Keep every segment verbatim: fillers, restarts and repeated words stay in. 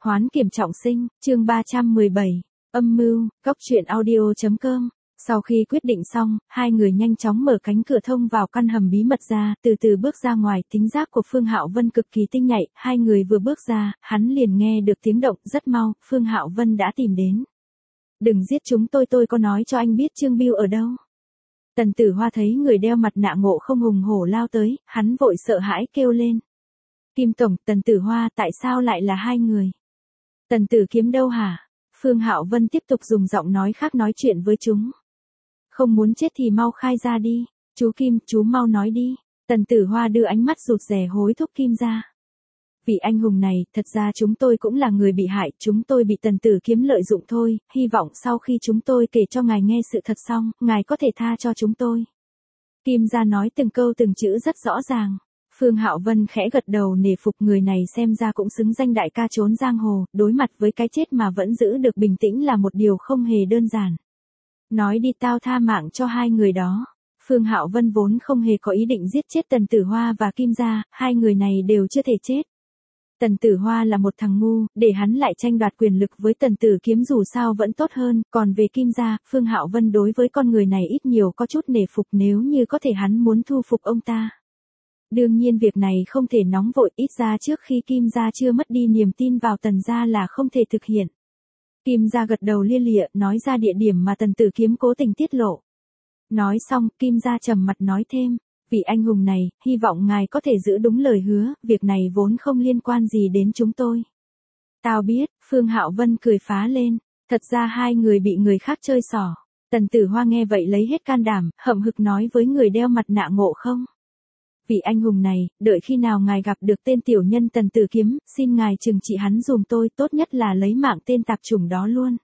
Hoán kiểm trọng sinh, chương ba trăm mười bảy, âm mưu, góc truyện audio.com. Sau khi quyết định xong, hai người nhanh chóng mở cánh cửa thông vào căn hầm bí mật ra, từ từ bước ra ngoài. Tính giác của Phương Hạo Vân cực kỳ tinh nhạy, hai người vừa bước ra, hắn liền nghe được tiếng động. Rất mau, Phương Hạo Vân đã tìm đến. Đừng giết chúng tôi, tôi có nói cho anh biết Trương Bưu ở đâu. Tần Tử Hoa thấy người đeo mặt nạ Ngộ Không hùng hổ lao tới, hắn vội sợ hãi kêu lên. Kim Tổng, Tần Tử Hoa, tại sao lại là hai người? Tần Tử Kiếm đâu hả? Phương Hạo Vân tiếp tục dùng giọng nói khác nói chuyện với chúng. Không muốn chết thì mau khai ra đi. Chú Kim, chú mau nói đi. Tần Tử Hoa đưa ánh mắt rụt rè hối thúc Kim ra. Vị anh hùng này, thật ra chúng tôi cũng là người bị hại, chúng tôi bị Tần Tử Kiếm lợi dụng thôi, hy vọng sau khi chúng tôi kể cho ngài nghe sự thật xong, ngài có thể tha cho chúng tôi. Kim ra nói từng câu từng chữ rất rõ ràng. Phương Hạo Vân khẽ gật đầu nể phục, người này xem ra cũng xứng danh đại ca trốn giang hồ, đối mặt với cái chết mà vẫn giữ được bình tĩnh là một điều không hề đơn giản. Nói đi, tao tha mạng cho hai người đó. Phương Hạo Vân vốn không hề có ý định giết chết Tần Tử Hoa và Kim gia, hai người này đều chưa thể chết. Tần Tử Hoa là một thằng ngu, để hắn lại tranh đoạt quyền lực với Tần Tử Kiếm dù sao vẫn tốt hơn, còn về Kim gia, Phương Hạo Vân đối với con người này ít nhiều có chút nể phục, nếu như có thể hắn muốn thu phục ông ta. Đương nhiên việc này không thể nóng vội, ít ra trước khi Kim gia chưa mất đi niềm tin vào Tần gia là không thể thực hiện. Kim gia gật đầu lia lịa, nói ra địa điểm mà Tần Tử Kiếm cố tình tiết lộ. Nói xong, Kim gia trầm mặt nói thêm, vị anh hùng này, hy vọng ngài có thể giữ đúng lời hứa, việc này vốn không liên quan gì đến chúng tôi. Tao biết, Phương Hạo Vân cười phá lên, thật ra hai người bị người khác chơi xỏ. Tần Tử Hoa nghe vậy lấy hết can đảm, hậm hực nói với người đeo mặt nạ Ngộ Không. Vị anh hùng này, đợi khi nào ngài gặp được tên tiểu nhân Tần Tử Kiếm, xin ngài trừng trị hắn dùm tôi, tốt nhất là lấy mạng tên tạp chủng đó luôn.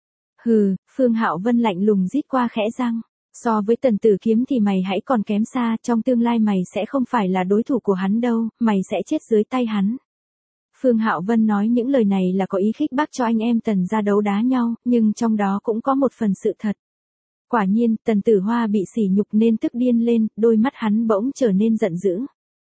Hừ, Phương Hạo Vân lạnh lùng rít qua khẽ răng. So với Tần Tử Kiếm thì mày hãy còn kém xa, trong tương lai mày sẽ không phải là đối thủ của hắn đâu, mày sẽ chết dưới tay hắn. Phương Hạo Vân nói những lời này là có ý khích bác cho anh em Tần gia đấu đá nhau, nhưng trong đó cũng có một phần sự thật. Quả nhiên, Tần Tử Hoa bị sỉ nhục nên tức điên lên, đôi mắt hắn bỗng trở nên giận dữ.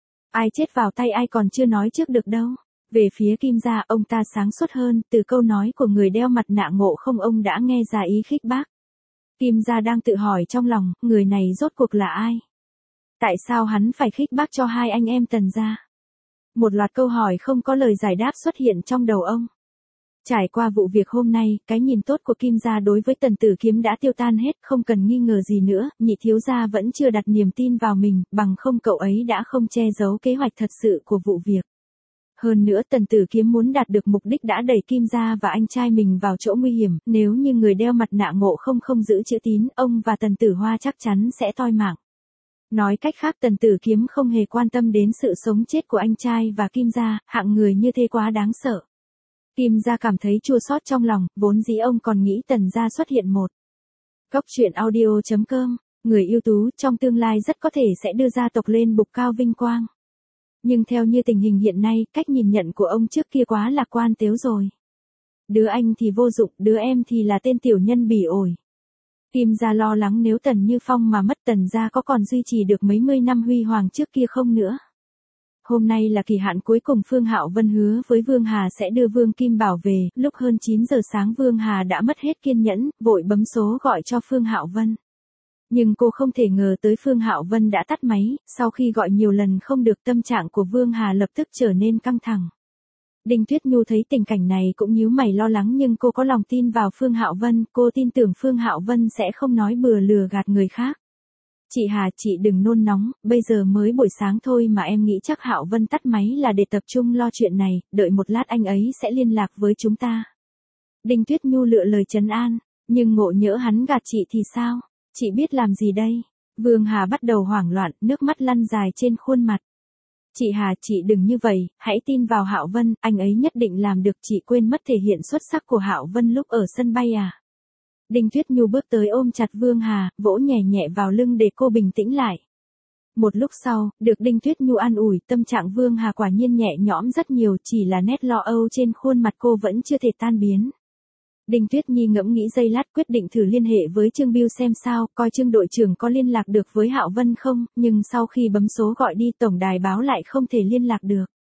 Ai chết vào tay ai còn chưa nói trước được đâu. Về phía Kim gia, ông ta sáng suốt hơn, từ câu nói của người đeo mặt nạ Ngộ Không ông đã nghe ra ý khích bác. Kim gia đang tự hỏi trong lòng, người này rốt cuộc là ai? Tại sao hắn phải khích bác cho hai anh em Tần gia? Một loạt câu hỏi không có lời giải đáp xuất hiện trong đầu ông. Trải qua vụ việc hôm nay, cái nhìn tốt của Kim gia đối với Tần Tử Kiếm đã tiêu tan hết, không cần nghi ngờ gì nữa, nhị thiếu gia vẫn chưa đặt niềm tin vào mình, bằng không cậu ấy đã không che giấu kế hoạch thật sự của vụ việc. Hơn nữa Tần Tử Kiếm muốn đạt được mục đích đã đẩy Kim gia và anh trai mình vào chỗ nguy hiểm, nếu như người đeo mặt nạ Ngộ Không không giữ chữ tín, ông và Tần Tử Hoa chắc chắn sẽ toi mạng. Nói cách khác Tần Tử Kiếm không hề quan tâm đến sự sống chết của anh trai và Kim gia, hạng người như thế quá đáng sợ. Kim gia cảm thấy chua xót trong lòng, vốn dĩ ông còn nghĩ Tần gia xuất hiện một. Góc truyện audio.com, người ưu tú trong tương lai rất có thể sẽ đưa gia tộc lên bục cao vinh quang. Nhưng theo như tình hình hiện nay, cách nhìn nhận của ông trước kia quá lạc quan tếu rồi. Đứa anh thì vô dụng, đứa em thì là tên tiểu nhân bỉ ổi. Kim gia lo lắng nếu Tần Như Phong mà mất Tần gia có còn duy trì được mấy mươi năm huy hoàng trước kia không nữa. Hôm nay là kỳ hạn cuối cùng, Phương Hạo Vân hứa với Vương Hà sẽ đưa Vương Kim Bảo về, lúc hơn chín giờ sáng Vương Hà đã mất hết kiên nhẫn, vội bấm số gọi cho Phương Hạo Vân. Nhưng cô không thể ngờ tới Phương Hạo Vân đã tắt máy, sau khi gọi nhiều lần không được, tâm trạng của Vương Hà lập tức trở nên căng thẳng. Đinh Tuyết Nhu thấy tình cảnh này cũng nhíu mày lo lắng, nhưng cô có lòng tin vào Phương Hạo Vân, cô tin tưởng Phương Hạo Vân sẽ không nói bừa lừa gạt người khác. Chị Hà, chị đừng nôn nóng, bây giờ mới buổi sáng thôi mà em nghĩ chắc Hạo Vân tắt máy là để tập trung lo chuyện này, đợi một lát anh ấy sẽ liên lạc với chúng ta. Đinh Tuyết Nhu lựa lời trấn an, nhưng ngộ nhỡ hắn gạt chị thì sao? Chị biết làm gì đây? Vương Hà bắt đầu hoảng loạn, nước mắt lăn dài trên khuôn mặt. Chị Hà, chị đừng như vậy, hãy tin vào Hạo Vân, anh ấy nhất định làm được. Chị quên mất thể hiện xuất sắc của Hạo Vân lúc ở sân bay à? Đinh Tuyết Nhu bước tới ôm chặt Vương Hà, vỗ nhẹ nhẹ vào lưng để cô bình tĩnh lại. Một lúc sau, được Đinh Tuyết Nhu an ủi, tâm trạng Vương Hà quả nhiên nhẹ nhõm rất nhiều, chỉ là nét lo âu trên khuôn mặt cô vẫn chưa thể tan biến. Đinh Tuyết Nhi ngẫm nghĩ giây lát, quyết định thử liên hệ với Trương Bưu xem sao, coi Trương đội trưởng có liên lạc được với Hạo Vân không, nhưng sau khi bấm số gọi đi tổng đài báo lại không thể liên lạc được.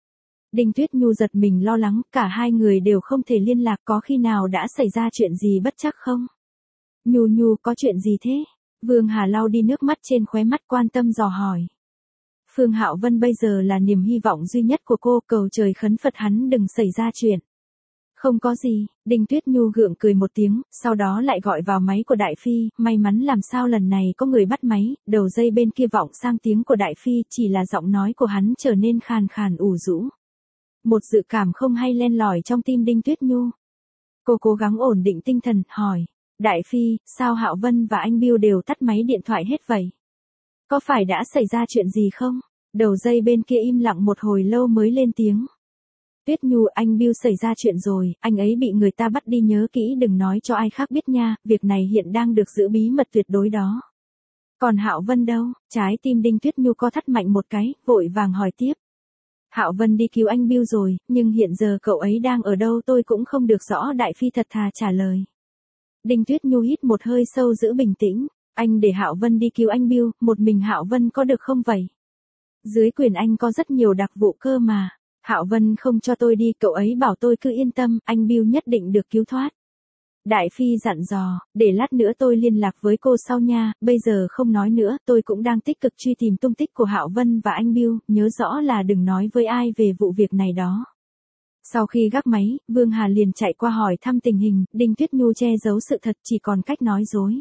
Đinh Tuyết Nhu giật mình lo lắng, cả hai người đều không thể liên lạc, có khi nào đã xảy ra chuyện gì bất trắc không? Nhu Nhu, có chuyện gì thế? Vương Hà lau đi nước mắt trên khóe mắt, quan tâm dò hỏi. Phương Hạo Vân bây giờ là niềm hy vọng duy nhất của cô, cầu trời khấn Phật hắn đừng xảy ra chuyện. Không có gì, Đinh Tuyết Nhu gượng cười một tiếng, sau đó lại gọi vào máy của Đại Phi, may mắn làm sao lần này có người bắt máy, đầu dây bên kia vọng sang tiếng của Đại Phi, chỉ là giọng nói của hắn trở nên khàn khàn ủ rũ. Một dự cảm không hay len lỏi trong tim Đinh Tuyết Nhu. Cô cố gắng ổn định tinh thần, hỏi, Đại Phi, sao Hạo Vân và anh Bill đều tắt máy điện thoại hết vậy? Có phải đã xảy ra chuyện gì không? Đầu dây bên kia im lặng một hồi lâu mới lên tiếng. Tuyết Nhu, anh Bill xảy ra chuyện rồi, anh ấy bị người ta bắt đi, nhớ kỹ đừng nói cho ai khác biết nha, việc này hiện đang được giữ bí mật tuyệt đối đó. Còn Hạo Vân đâu? Trái tim Đinh Tuyết Nhu co thắt mạnh một cái, vội vàng hỏi tiếp. Hạo Vân đi cứu anh Bill rồi, nhưng hiện giờ cậu ấy đang ở đâu tôi cũng không được rõ, Đại Phi thật thà trả lời. Đinh Tuyết Nhu hít một hơi sâu giữ bình tĩnh, anh để Hạo Vân đi cứu anh Bill, một mình Hạo Vân có được không vậy? Dưới quyền anh có rất nhiều đặc vụ cơ mà. Hạo Vân không cho tôi đi, cậu ấy bảo tôi cứ yên tâm, anh Bill nhất định được cứu thoát. Đại Phi dặn dò, để lát nữa tôi liên lạc với cô sau nha, bây giờ không nói nữa, tôi cũng đang tích cực truy tìm tung tích của Hạo Vân và anh Bill, nhớ rõ là đừng nói với ai về vụ việc này đó. Sau khi gác máy, Vương Hà liền chạy qua hỏi thăm tình hình, Đinh Tuyết Nhu che giấu sự thật, chỉ còn cách nói dối.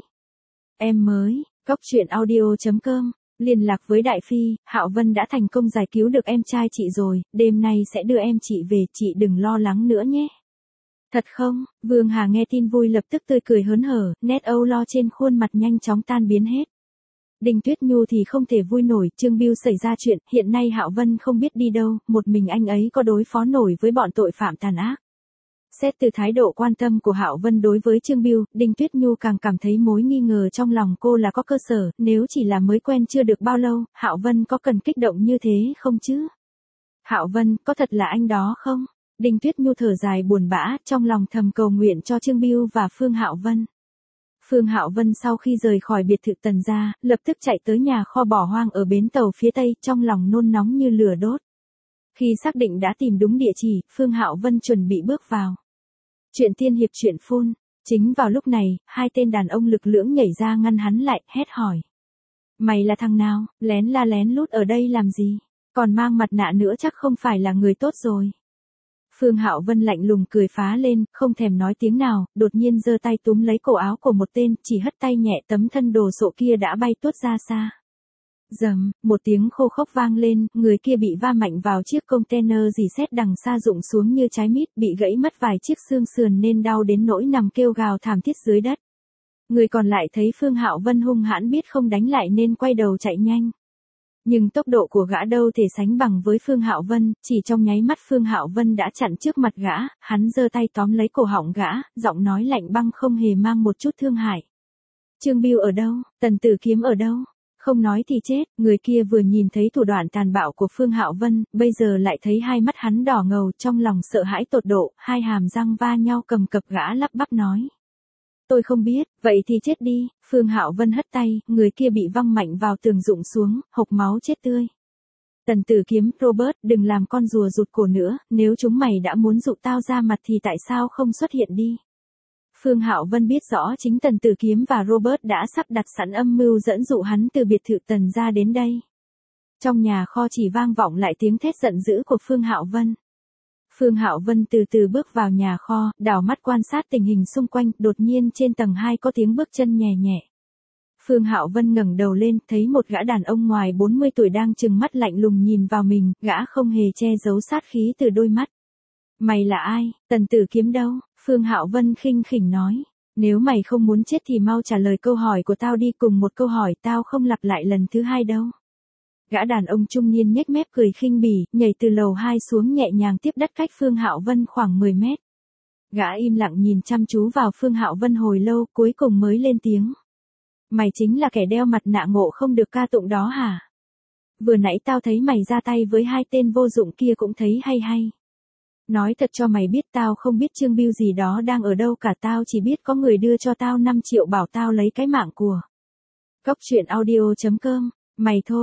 Em mới, Cóc Truyện Audio chấm com, liên lạc với Đại Phi, Hạo Vân đã thành công giải cứu được em trai chị rồi, đêm nay sẽ đưa em chị về, chị đừng lo lắng nữa nhé. Thật không? Vương Hà nghe tin vui lập tức tươi cười hớn hở, nét âu lo trên khuôn mặt nhanh chóng tan biến hết. Đinh Tuyết Nhu thì không thể vui nổi, Trương Bill xảy ra chuyện, hiện nay Hạo Vân không biết đi đâu, một mình anh ấy có đối phó nổi với bọn tội phạm tàn ác. Xét từ thái độ quan tâm của Hạo Vân đối với Trương Bill, Đinh Tuyết Nhu càng cảm thấy mối nghi ngờ trong lòng cô là có cơ sở, nếu chỉ là mới quen chưa được bao lâu, Hạo Vân có cần kích động như thế không chứ? Hạo Vân, có thật là anh đó không? Đinh Tuyết Nhu thở dài buồn bã, trong lòng thầm cầu nguyện cho Trương Bill và Phương Hạo Vân. Phương Hạo Vân sau khi rời khỏi biệt thự Tần gia, lập tức chạy tới nhà kho bỏ hoang ở bến tàu phía Tây, trong lòng nôn nóng như lửa đốt. Khi xác định đã tìm đúng địa chỉ, Phương Hạo Vân chuẩn bị bước vào. Chuyện tiên hiệp truyện phun. Chính vào lúc này, hai tên đàn ông lực lưỡng nhảy ra ngăn hắn lại, hét hỏi. Mày là thằng nào, lén la lén lút ở đây làm gì? Còn mang mặt nạ nữa chắc không phải là người tốt rồi. Phương Hạo Vân lạnh lùng cười phá lên, không thèm nói tiếng nào, đột nhiên giơ tay túm lấy cổ áo của một tên, chỉ hất tay nhẹ, tấm thân đồ sộ kia đã bay tuốt ra xa. Dầm, một tiếng khô khốc vang lên, người kia bị va mạnh vào chiếc container dì xét đằng xa rụng xuống như trái mít, bị gãy mất vài chiếc xương sườn nên đau đến nỗi nằm kêu gào thảm thiết dưới đất. Người còn lại thấy Phương Hạo Vân hung hãn biết không đánh lại nên quay đầu chạy nhanh. Nhưng tốc độ của gã đâu thể sánh bằng với Phương Hạo Vân, chỉ trong nháy mắt Phương Hạo Vân đã chặn trước mặt gã, hắn giơ tay tóm lấy cổ họng gã, giọng nói lạnh băng không hề mang một chút thương hại. Trương Bill ở đâu? Tần Tử Kiếm ở đâu? Không nói thì chết, người kia vừa nhìn thấy thủ đoạn tàn bạo của Phương Hạo Vân, bây giờ lại thấy hai mắt hắn đỏ ngầu, trong lòng sợ hãi tột độ, hai hàm răng va nhau cầm cập, gã lắp bắp nói. Tôi không biết, vậy thì chết đi. Phương Hạo Vân hất tay, người kia bị văng mạnh vào tường rụng xuống, hộc máu chết tươi. Tần Tử Kiếm, Robert, đừng làm con rùa rụt cổ nữa, nếu chúng mày đã muốn dụ tao ra mặt thì tại sao không xuất hiện đi? Phương Hạo Vân biết rõ chính Tần Tử Kiếm và Robert đã sắp đặt sẵn âm mưu dẫn dụ hắn từ biệt thự Tần gia đến đây. Trong nhà kho chỉ vang vọng lại tiếng thét giận dữ của Phương Hạo Vân. Phương Hạo Vân từ từ bước vào nhà kho, đảo mắt quan sát tình hình xung quanh, đột nhiên trên tầng hai có tiếng bước chân nhẹ nhẹ. Phương Hạo Vân ngẩng đầu lên, thấy một gã đàn ông ngoài bốn mươi tuổi đang trừng mắt lạnh lùng nhìn vào mình, gã không hề che giấu sát khí từ đôi mắt. Mày là ai? Tần Tử Kiếm đâu? Phương Hạo Vân khinh khỉnh nói. Nếu mày không muốn chết thì mau trả lời câu hỏi của tao đi, cùng một câu hỏi tao không lặp lại lần thứ hai đâu. Gã đàn ông trung niên nhếch mép cười khinh bỉ, nhảy từ lầu hai xuống nhẹ nhàng tiếp đất cách Phương Hạo Vân khoảng mười mét. Gã im lặng nhìn chăm chú vào Phương Hạo Vân hồi lâu, cuối cùng mới lên tiếng. Mày chính là kẻ đeo mặt nạ ngộ không được ca tụng đó hả? Vừa nãy tao thấy mày ra tay với hai tên vô dụng kia cũng thấy hay hay. Nói thật cho mày biết, tao không biết Trương Bill gì đó đang ở đâu cả, tao chỉ biết có người đưa cho tao năm triệu bảo tao lấy cái mạng của. Cóc Truyện Audio chấm com. Mày thôi.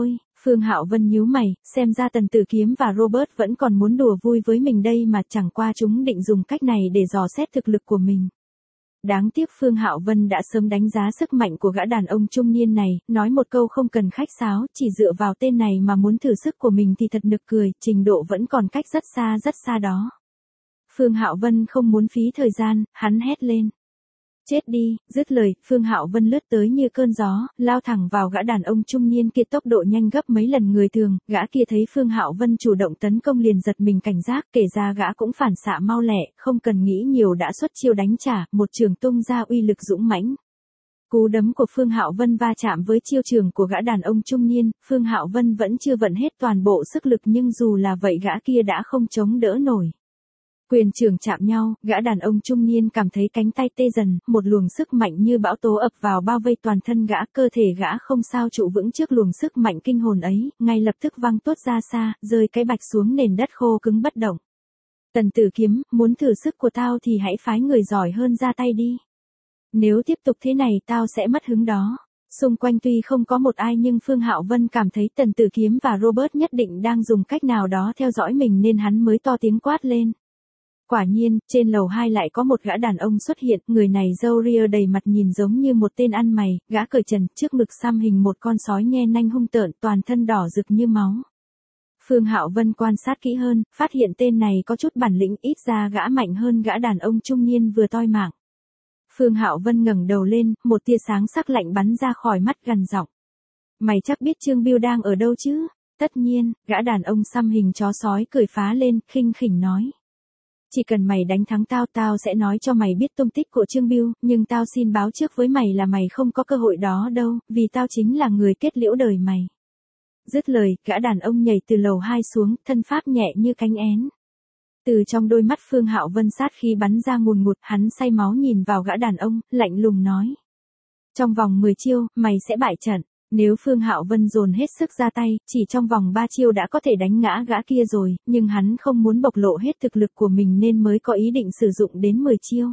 Phương Hạo Vân nhíu mày, xem ra Tần Tử Kiếm và Robert vẫn còn muốn đùa vui với mình đây mà, chẳng qua chúng định dùng cách này để dò xét thực lực của mình. Đáng tiếc Phương Hạo Vân đã sớm đánh giá sức mạnh của gã đàn ông trung niên này, nói một câu không cần khách sáo, chỉ dựa vào tên này mà muốn thử sức của mình thì thật nực cười, trình độ vẫn còn cách rất xa rất xa đó. Phương Hạo Vân không muốn phí thời gian, hắn hét lên. Chết đi, dứt lời, Phương Hạo Vân lướt tới như cơn gió, lao thẳng vào gã đàn ông trung niên kia, tốc độ nhanh gấp mấy lần người thường, gã kia thấy Phương Hạo Vân chủ động tấn công liền giật mình cảnh giác, kể ra gã cũng phản xạ mau lẹ, không cần nghĩ nhiều đã xuất chiêu đánh trả, một trường tung ra uy lực dũng mãnh. Cú đấm của Phương Hạo Vân va chạm với chiêu trường của gã đàn ông trung niên, Phương Hạo Vân vẫn chưa vận hết toàn bộ sức lực nhưng dù là vậy gã kia đã không chống đỡ nổi. Quyền trường chạm nhau, gã đàn ông trung niên cảm thấy cánh tay tê dần, một luồng sức mạnh như bão tố ập vào bao vây toàn thân gã, cơ thể gã không sao trụ vững trước luồng sức mạnh kinh hồn ấy, ngay lập tức văng tuốt ra xa, rơi cái bạch xuống nền đất khô cứng bất động. Tần Tử Kiếm, muốn thử sức của tao thì hãy phái người giỏi hơn ra tay đi. Nếu tiếp tục thế này tao sẽ mất hứng đó. Xung quanh tuy không có một ai nhưng Phương Hạo Vân cảm thấy Tần Tử Kiếm và Robert nhất định đang dùng cách nào đó theo dõi mình nên hắn mới to tiếng quát lên. Quả nhiên, trên lầu hai lại có một gã đàn ông xuất hiện, người này râu ria đầy mặt nhìn giống như một tên ăn mày, gã cởi trần, trước ngực xăm hình một con sói nhe nanh hung tợn, toàn thân đỏ rực như máu. Phương Hạo Vân quan sát kỹ hơn, phát hiện tên này có chút bản lĩnh, ít ra gã mạnh hơn gã đàn ông trung niên vừa toi mạng. Phương Hạo Vân ngẩng đầu lên, một tia sáng sắc lạnh bắn ra khỏi mắt gằn giọng. Mày chắc biết Trương Bưu đang ở đâu chứ? Tất nhiên, gã đàn ông xăm hình chó sói cười phá lên, khinh khỉnh nói. Chỉ cần mày đánh thắng tao, tao sẽ nói cho mày biết tung tích của Trương Bưu, nhưng tao xin báo trước với mày là mày không có cơ hội đó đâu, vì tao chính là người kết liễu đời mày. Dứt lời, gã đàn ông nhảy từ lầu hai xuống, thân pháp nhẹ như cánh én. Từ trong đôi mắt Phương Hạo Vân sát khí bắn ra ngùn ngụt, hắn say máu nhìn vào gã đàn ông, lạnh lùng nói. Trong vòng mười chiêu, mày sẽ bại trận. Nếu Phương Hạo Vân dồn hết sức ra tay, chỉ trong vòng ba chiêu đã có thể đánh ngã gã kia rồi, nhưng hắn không muốn bộc lộ hết thực lực của mình nên mới có ý định sử dụng đến mười chiêu.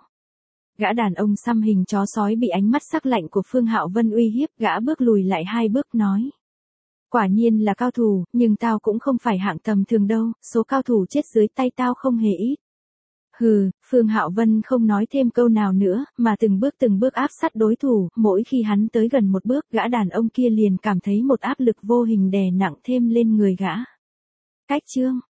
Gã đàn ông xăm hình chó sói bị ánh mắt sắc lạnh của Phương Hạo Vân uy hiếp, gã bước lùi lại hai bước nói. Quả nhiên là cao thủ, nhưng tao cũng không phải hạng tầm thường đâu, số cao thủ chết dưới tay tao không hề ít. Hừ, Phương Hạo Vân không nói thêm câu nào nữa, mà từng bước từng bước áp sát đối thủ, mỗi khi hắn tới gần một bước, gã đàn ông kia liền cảm thấy một áp lực vô hình đè nặng thêm lên người gã. Cách chương